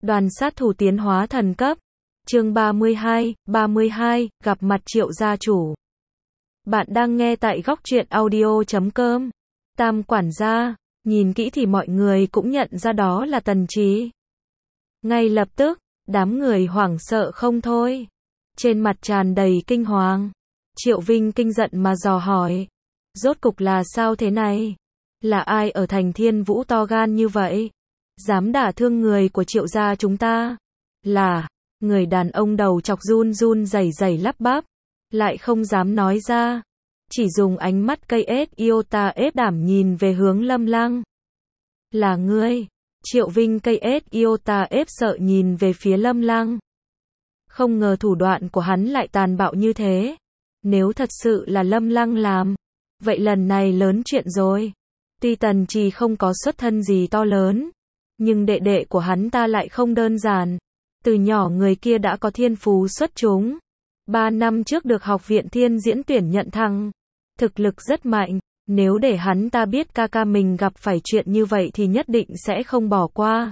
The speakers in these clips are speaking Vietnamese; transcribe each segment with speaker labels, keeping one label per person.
Speaker 1: Đoàn sát thủ tiến hóa thần cấp. Chương 32, gặp mặt Triệu gia chủ. Bạn đang nghe tại góc truyện audio.com. Tam quản gia, nhìn kỹ thì mọi người cũng nhận ra đó là Tần Trì. Ngay lập tức, đám người hoảng sợ không thôi. Trên mặt tràn đầy kinh hoàng. Triệu Vinh kinh giận mà dò hỏi. Rốt cục là sao thế này? Là ai ở thành Thiên Vũ to gan như vậy? Dám đả thương người của Triệu gia chúng ta? Là, người đàn ông đầu chọc run run rẩy rẩy lắp bắp. Lại không dám nói ra. Chỉ dùng ánh mắt cây ếch iota ép đảm nhìn về hướng Lâm Lăng. Là ngươi? Triệu Vinh cây ếch iota ép sợ nhìn về phía Lâm Lăng. Không ngờ thủ đoạn của hắn lại tàn bạo như thế. Nếu thật sự là Lâm Lăng làm, vậy lần này lớn chuyện rồi. Tuy Tần Trì không có xuất thân gì to lớn, nhưng đệ đệ của hắn ta lại không đơn giản. Từ nhỏ người kia đã có thiên phú xuất chúng. 3 năm trước được học viện Thiên Diễn tuyển nhận thăng. Thực lực rất mạnh. Nếu để hắn ta biết ca ca mình gặp phải chuyện như vậy thì nhất định sẽ không bỏ qua.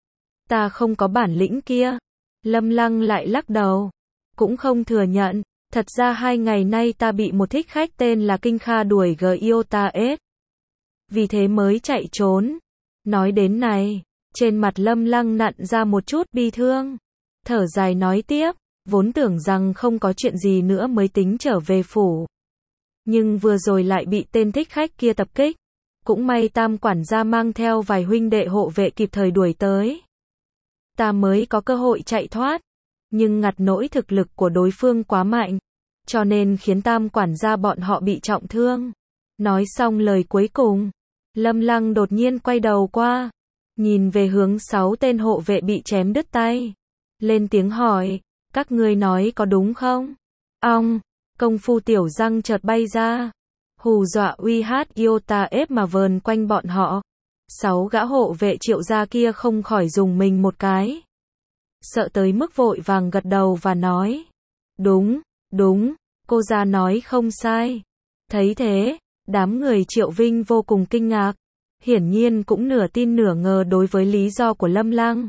Speaker 1: Ta không có bản lĩnh kia. Lâm Lăng lại lắc đầu. Cũng không thừa nhận. Thật ra 2 ngày nay ta bị một thích khách tên là Kinh Kha đuổi Giota S. Vì thế mới chạy trốn. Nói đến này, trên mặt Lâm Lăng nặn ra một chút bi thương. Thở dài nói tiếp, vốn tưởng rằng không có chuyện gì nữa mới tính trở về phủ. Nhưng vừa rồi lại bị tên thích khách kia tập kích. Cũng may Tam quản gia mang theo vài huynh đệ hộ vệ kịp thời đuổi tới. Ta mới có cơ hội chạy thoát. Nhưng ngặt nỗi thực lực của đối phương quá mạnh. Cho nên khiến Tam quản gia bọn họ bị trọng thương. Nói xong lời cuối cùng, Lâm Lăng đột nhiên quay đầu qua. Nhìn về hướng 6 tên hộ vệ bị chém đứt tay. Lên tiếng hỏi, các ngươi nói có đúng không? Ong, công phu tiểu răng chợt bay ra. Hù dọa uy hát iota ép mà vờn quanh bọn họ. 6 gã hộ vệ Triệu gia kia không khỏi dùng mình một cái. Sợ tới mức vội vàng gật đầu và nói. Đúng, cô gia nói không sai. Thấy thế, đám người Triệu Vinh vô cùng kinh ngạc. Hiển nhiên cũng nửa tin nửa ngờ đối với lý do của Lâm Lăng.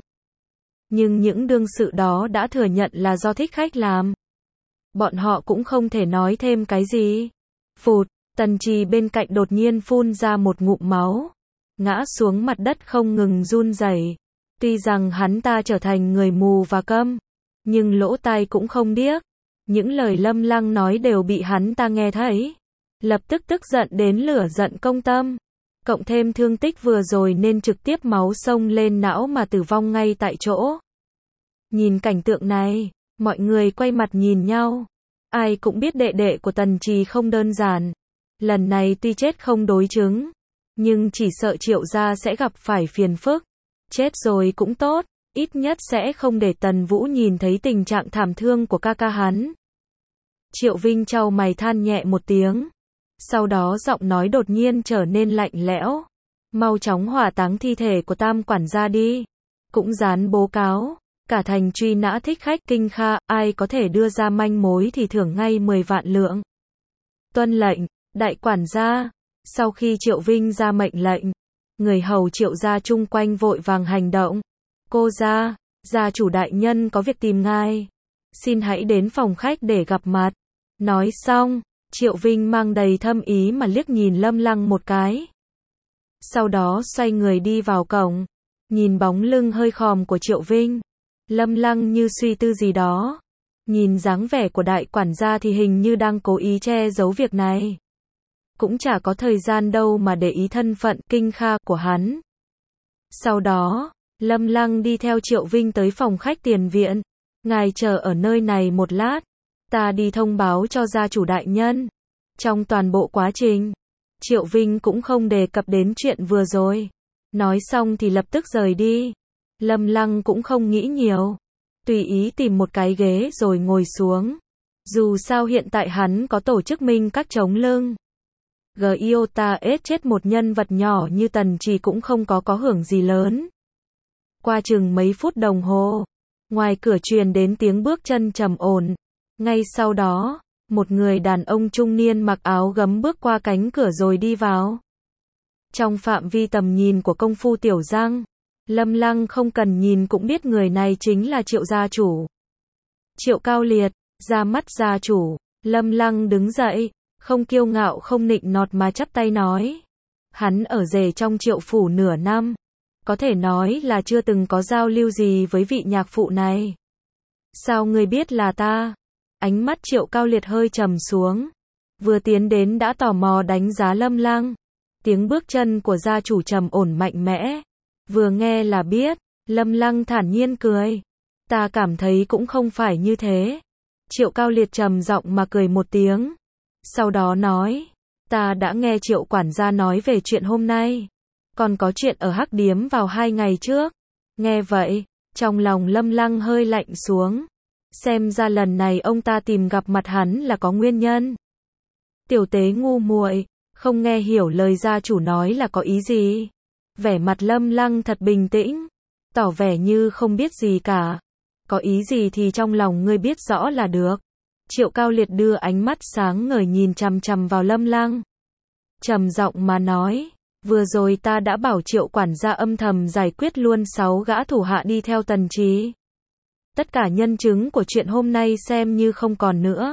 Speaker 1: Nhưng những đương sự đó đã thừa nhận là do thích khách làm. Bọn họ cũng không thể nói thêm cái gì. Phụt, Tần Trì bên cạnh đột nhiên phun ra một ngụm máu. Ngã xuống mặt đất không ngừng run rẩy. Tuy rằng hắn ta trở thành người mù và câm, nhưng lỗ tai cũng không điếc. Những lời Lâm Lăng nói đều bị hắn ta nghe thấy. Lập tức tức giận đến lửa giận công tâm. Cộng thêm thương tích vừa rồi nên trực tiếp máu xông lên não mà tử vong ngay tại chỗ. Nhìn cảnh tượng này, mọi người quay mặt nhìn nhau. Ai cũng biết đệ đệ của Tần Trì không đơn giản. Lần này tuy chết không đối chứng, nhưng chỉ sợ Triệu gia sẽ gặp phải phiền phức. Chết rồi cũng tốt, ít nhất sẽ không để Tần Vũ nhìn thấy tình trạng thảm thương của ca ca hắn. Triệu Vinh chau mày than nhẹ một tiếng. Sau đó giọng nói đột nhiên trở nên lạnh lẽo. Mau chóng hỏa táng thi thể của Tam quản gia đi. Cũng dán bố cáo. Cả thành truy nã thích khách Kinh Kha, ai có thể đưa ra manh mối thì thưởng ngay 10 vạn lượng. Tuân lệnh, đại quản gia. Sau khi Triệu Vinh ra mệnh lệnh, người hầu Triệu gia chung quanh vội vàng hành động. Cô gia chủ đại nhân có việc tìm ngài. Xin hãy đến phòng khách để gặp mặt. Nói xong, Triệu Vinh mang đầy thâm ý mà liếc nhìn Lâm Lăng một cái. Sau đó xoay người đi vào cổng. Nhìn bóng lưng hơi khòm của Triệu Vinh, Lâm Lăng như suy tư gì đó. Nhìn dáng vẻ của đại quản gia thì hình như đang cố ý che giấu việc này. Cũng chả có thời gian đâu mà để ý thân phận Kinh Kha của hắn. Sau đó, Lâm Lăng đi theo Triệu Vinh tới phòng khách tiền viện. Ngài chờ ở nơi này một lát. Ta đi thông báo cho gia chủ đại nhân. Trong toàn bộ quá trình, Triệu Vinh cũng không đề cập đến chuyện vừa rồi. Nói xong thì lập tức rời đi. Lâm Lăng cũng không nghĩ nhiều. Tùy ý tìm một cái ghế rồi ngồi xuống. Dù sao hiện tại hắn có tổ chức minh các chống lưng. Giota S chết một nhân vật nhỏ như Tần Trì cũng không có hưởng gì lớn. Qua chừng mấy phút đồng hồ, ngoài cửa truyền đến tiếng bước chân trầm ổn. Ngay sau đó, một người đàn ông trung niên mặc áo gấm bước qua cánh cửa rồi đi vào. Trong phạm vi tầm nhìn của công phu tiểu răng, Lâm Lăng không cần nhìn cũng biết người này chính là Triệu gia chủ. Triệu Cao Liệt, ra mắt gia chủ. Lâm Lăng đứng dậy, không kiêu ngạo không nịnh nọt mà chắp tay nói. Hắn ở rể trong Triệu phủ nửa năm, có thể nói là chưa từng có giao lưu gì với vị nhạc phụ này. Sao ngươi biết là ta? Ánh mắt Triệu Cao Liệt hơi trầm xuống, vừa tiến đến đã tò mò đánh giá Lâm Lăng. Tiếng bước chân của gia chủ trầm ổn mạnh mẽ, vừa nghe là biết. Lâm Lăng thản nhiên cười. Ta cảm thấy cũng không phải như thế. Triệu Cao Liệt trầm giọng mà cười một tiếng, sau đó nói, ta đã nghe Triệu quản gia nói về chuyện hôm nay, còn có chuyện ở Hắc Điếm vào 2 ngày trước. Nghe vậy, trong lòng Lâm Lăng hơi lạnh xuống, xem ra lần này ông ta tìm gặp mặt hắn là có nguyên nhân. Tiểu tế ngu muội, không nghe hiểu lời gia chủ nói là có ý gì. Vẻ mặt Lâm Lăng thật bình tĩnh, tỏ vẻ như không biết gì cả. Có ý gì thì trong lòng ngươi biết rõ là được. Triệu Cao Liệt đưa ánh mắt sáng ngời nhìn chằm chằm vào Lâm Lăng, trầm giọng mà nói, vừa rồi ta đã bảo Triệu quản gia âm thầm giải quyết luôn 6 gã thủ hạ đi theo Tần Trí. Tất cả nhân chứng của chuyện hôm nay xem như không còn nữa.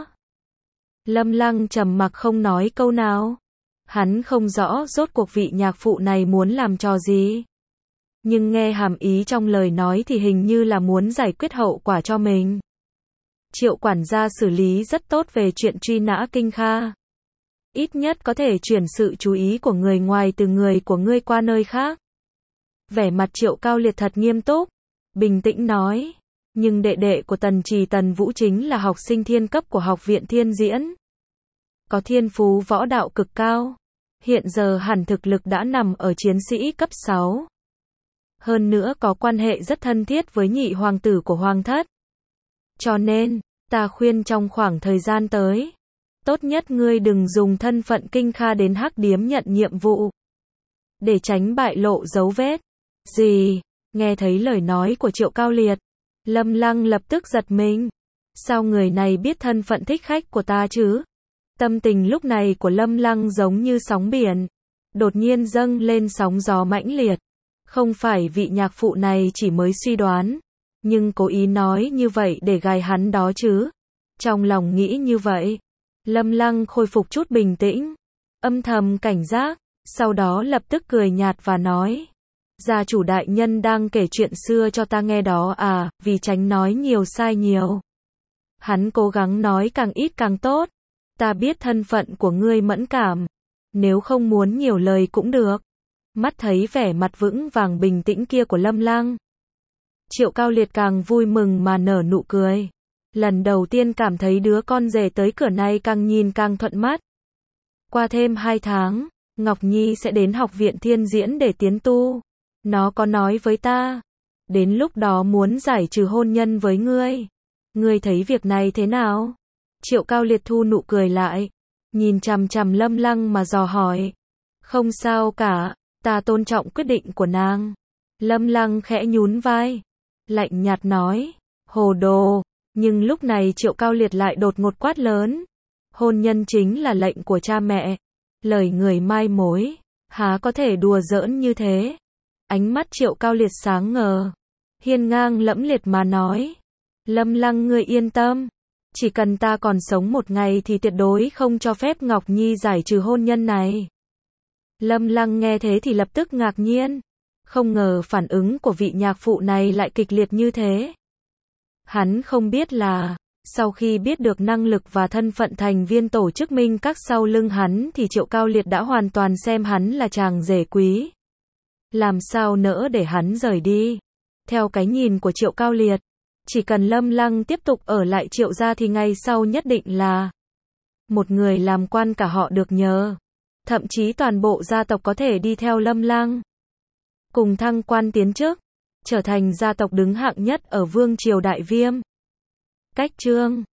Speaker 1: Lâm Lăng trầm mặc không nói câu nào. Hắn không rõ rốt cuộc vị nhạc phụ này muốn làm trò gì, nhưng nghe hàm ý trong lời nói thì hình như là muốn giải quyết hậu quả cho mình. Triệu quản gia xử lý rất tốt về chuyện truy nã Kinh Kha. Ít nhất có thể chuyển sự chú ý của người ngoài từ người của ngươi qua nơi khác. Vẻ mặt Triệu Cao Liệt thật nghiêm túc, bình tĩnh nói, nhưng đệ đệ của Tần Trì Tần Vũ chính là học sinh thiên cấp của Học viện Thiên Diễn. Có thiên phú võ đạo cực cao. Hiện giờ hẳn thực lực đã nằm ở chiến sĩ cấp 6. Hơn nữa có quan hệ rất thân thiết với nhị hoàng tử của Hoàng thất. Cho nên, ta khuyên trong khoảng thời gian tới, tốt nhất ngươi đừng dùng thân phận Kinh Kha đến Hắc Điếm nhận nhiệm vụ, để tránh bại lộ dấu vết. Gì? Nghe thấy lời nói của Triệu Cao Liệt, Lâm Lăng lập tức giật mình. Sao người này biết thân phận thích khách của ta chứ? Tâm tình lúc này của Lâm Lăng giống như sóng biển, đột nhiên dâng lên sóng gió mãnh liệt. Không phải vị nhạc phụ này chỉ mới suy đoán, nhưng cố ý nói như vậy để gài hắn đó chứ. Trong lòng nghĩ như vậy, Lâm Lăng khôi phục chút bình tĩnh, âm thầm cảnh giác, sau đó lập tức cười nhạt và nói, gia chủ đại nhân đang kể chuyện xưa cho ta nghe đó à, vì tránh nói nhiều sai nhiều. Hắn cố gắng nói càng ít càng tốt. Ta biết thân phận của ngươi mẫn cảm, nếu không muốn nhiều lời cũng được. Mắt thấy vẻ mặt vững vàng bình tĩnh kia của Lâm Lăng, Triệu Cao Liệt càng vui mừng mà nở nụ cười. Lần đầu tiên cảm thấy đứa con rể tới cửa này càng nhìn càng thuận mắt. Qua thêm 2 tháng, Ngọc Nhi sẽ đến Học viện Thiên Diễn để tiến tu. Nó có nói với ta, đến lúc đó muốn giải trừ hôn nhân với ngươi. Ngươi thấy việc này thế nào? Triệu Cao Liệt thu nụ cười lại, nhìn chằm chằm Lâm Lăng mà dò hỏi. Không sao cả, ta tôn trọng quyết định của nàng. Lâm Lăng khẽ nhún vai, lạnh nhạt nói, hồ đồ. Nhưng lúc này Triệu Cao Liệt lại đột ngột quát lớn. Hôn nhân chính là lệnh của cha mẹ. Lời người mai mối, há có thể đùa giỡn như thế. Ánh mắt Triệu Cao Liệt sáng ngời, hiên ngang lẫm liệt mà nói. Lâm Lăng ngươi yên tâm. Chỉ cần ta còn sống một ngày thì tuyệt đối không cho phép Ngọc Nhi giải trừ hôn nhân này. Lâm Lăng nghe thế thì lập tức ngạc nhiên. Không ngờ phản ứng của vị nhạc phụ này lại kịch liệt như thế. Hắn không biết là, sau khi biết được năng lực và thân phận thành viên tổ chức Minh Các sau lưng hắn thì Triệu Cao Liệt đã hoàn toàn xem hắn là chàng rể quý. Làm sao nỡ để hắn rời đi. Theo cái nhìn của Triệu Cao Liệt, chỉ cần Lâm Lăng tiếp tục ở lại Triệu gia thì ngày sau nhất định là một người làm quan cả họ được nhờ. Thậm chí toàn bộ gia tộc có thể đi theo Lâm Lăng, cùng thăng quan tiến chức, trở thành gia tộc đứng hạng nhất ở Vương triều Đại Viêm. Cách chương